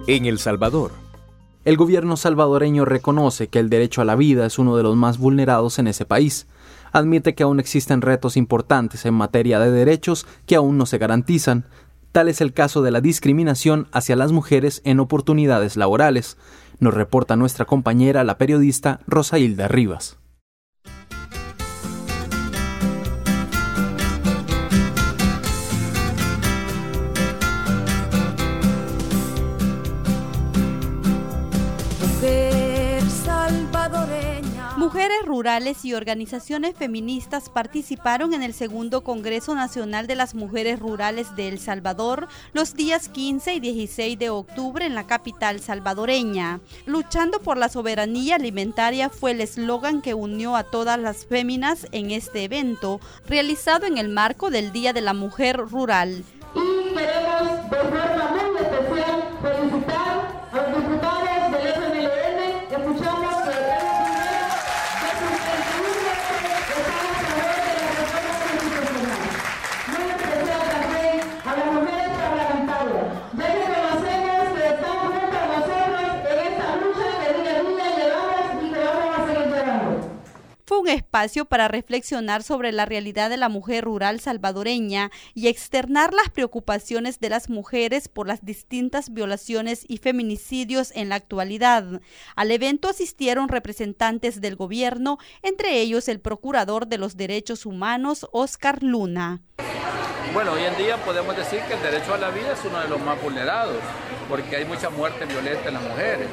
En El Salvador. El gobierno salvadoreño reconoce que el derecho a la vida es uno de los más vulnerados en ese país. Admite que aún existen retos importantes en materia de derechos que aún no se garantizan. Tal es el caso de la discriminación hacia las mujeres en oportunidades laborales, nos reporta nuestra compañera, la periodista Rosailda Rivas. Mujeres rurales y organizaciones feministas participaron en el segundo Congreso Nacional de las Mujeres Rurales de El Salvador los días 15 y 16 de octubre en la capital salvadoreña. Luchando por la soberanía alimentaria fue el eslogan que unió a todas las féminas en este evento, realizado en el marco del Día de la Mujer Rural. Y queremos de forma muy especial felicitar a los diputados del FMLN. Escuchamos que fue un espacio para reflexionar sobre la realidad de la mujer rural salvadoreña y externar las preocupaciones de las mujeres por las distintas violaciones y feminicidios en la actualidad. Al evento asistieron representantes del gobierno, entre ellos el procurador de los derechos humanos, Oscar Luna. Bueno, hoy en día podemos decir que el derecho a la vida es uno de los más vulnerados, porque hay mucha muerte violenta en las mujeres.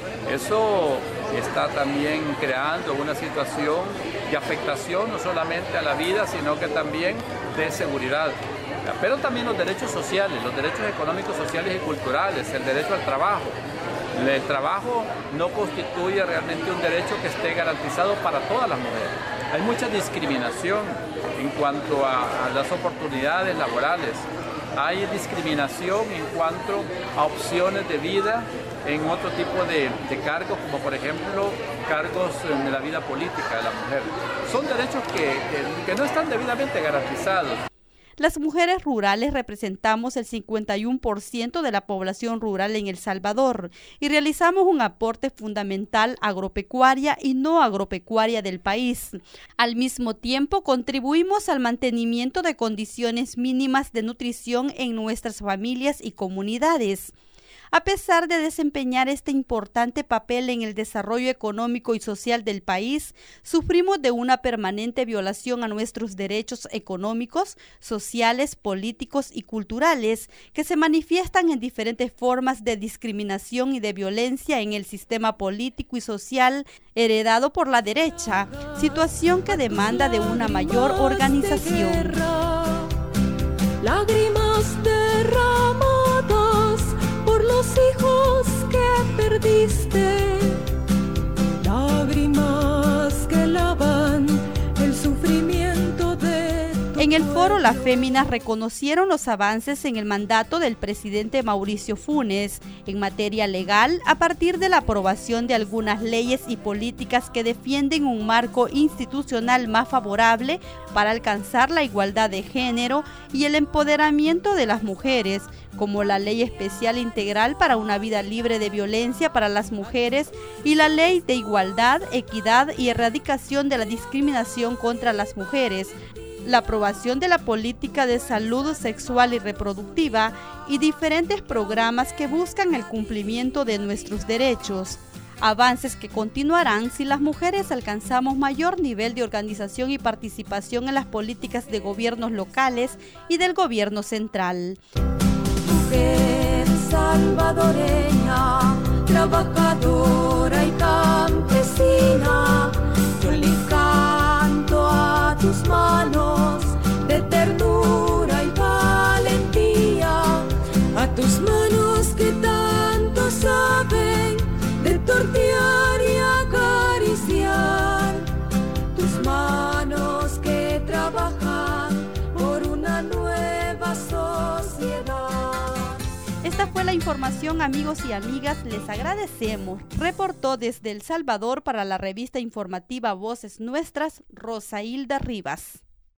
Eso está también creando una situación de afectación no solamente a la vida, sino que también de seguridad. Pero también los derechos sociales, los derechos económicos, sociales y culturales, el derecho al trabajo. El trabajo no constituye realmente un derecho que esté garantizado para todas las mujeres. Hay mucha discriminación en cuanto a las oportunidades laborales. Hay discriminación en cuanto a opciones de vida en otro tipo de cargos, como por ejemplo cargos en la vida política de la mujer. Son derechos que no están debidamente garantizados. Las mujeres rurales representamos el 51% de la población rural en El Salvador y realizamos un aporte fundamental agropecuaria y no agropecuaria del país. Al mismo tiempo, contribuimos al mantenimiento de condiciones mínimas de nutrición en nuestras familias y comunidades. A pesar de desempeñar este importante papel en el desarrollo económico y social del país, sufrimos de una permanente violación a nuestros derechos económicos, sociales, políticos y culturales que se manifiestan en diferentes formas de discriminación y de violencia en el sistema político y social heredado por la derecha, situación que demanda de una mayor organización. Lágrimas derramadas por los hijos que perdiste, lágrimas que lavan el sufrimiento de tu En el foro, las féminas reconocieron los avances en el mandato del presidente Mauricio Funes en materia legal a partir de la aprobación de algunas leyes y políticas que defienden un marco institucional más favorable para alcanzar la igualdad de género y el empoderamiento de las mujeres, como la Ley Especial Integral para una Vida Libre de Violencia para las Mujeres y la Ley de Igualdad, Equidad y Erradicación de la Discriminación contra las Mujeres, la aprobación de la política de salud sexual y reproductiva y diferentes programas que buscan el cumplimiento de nuestros derechos. Avances que continuarán si las mujeres alcanzamos mayor nivel de organización y participación en las políticas de gobiernos locales y del gobierno central. mujer salvadoreña, trabajadora y campesina, yo le canto a tus manos de ternura y valentía, a tus manos que tanto saben de tortear y acariciar, tus manos que trabajan por una nueva sociedad. Esta fue la información, amigos y amigas, les agradecemos. Reportó desde El Salvador para la revista informativa Voces Nuestras, Rosailda Rivas.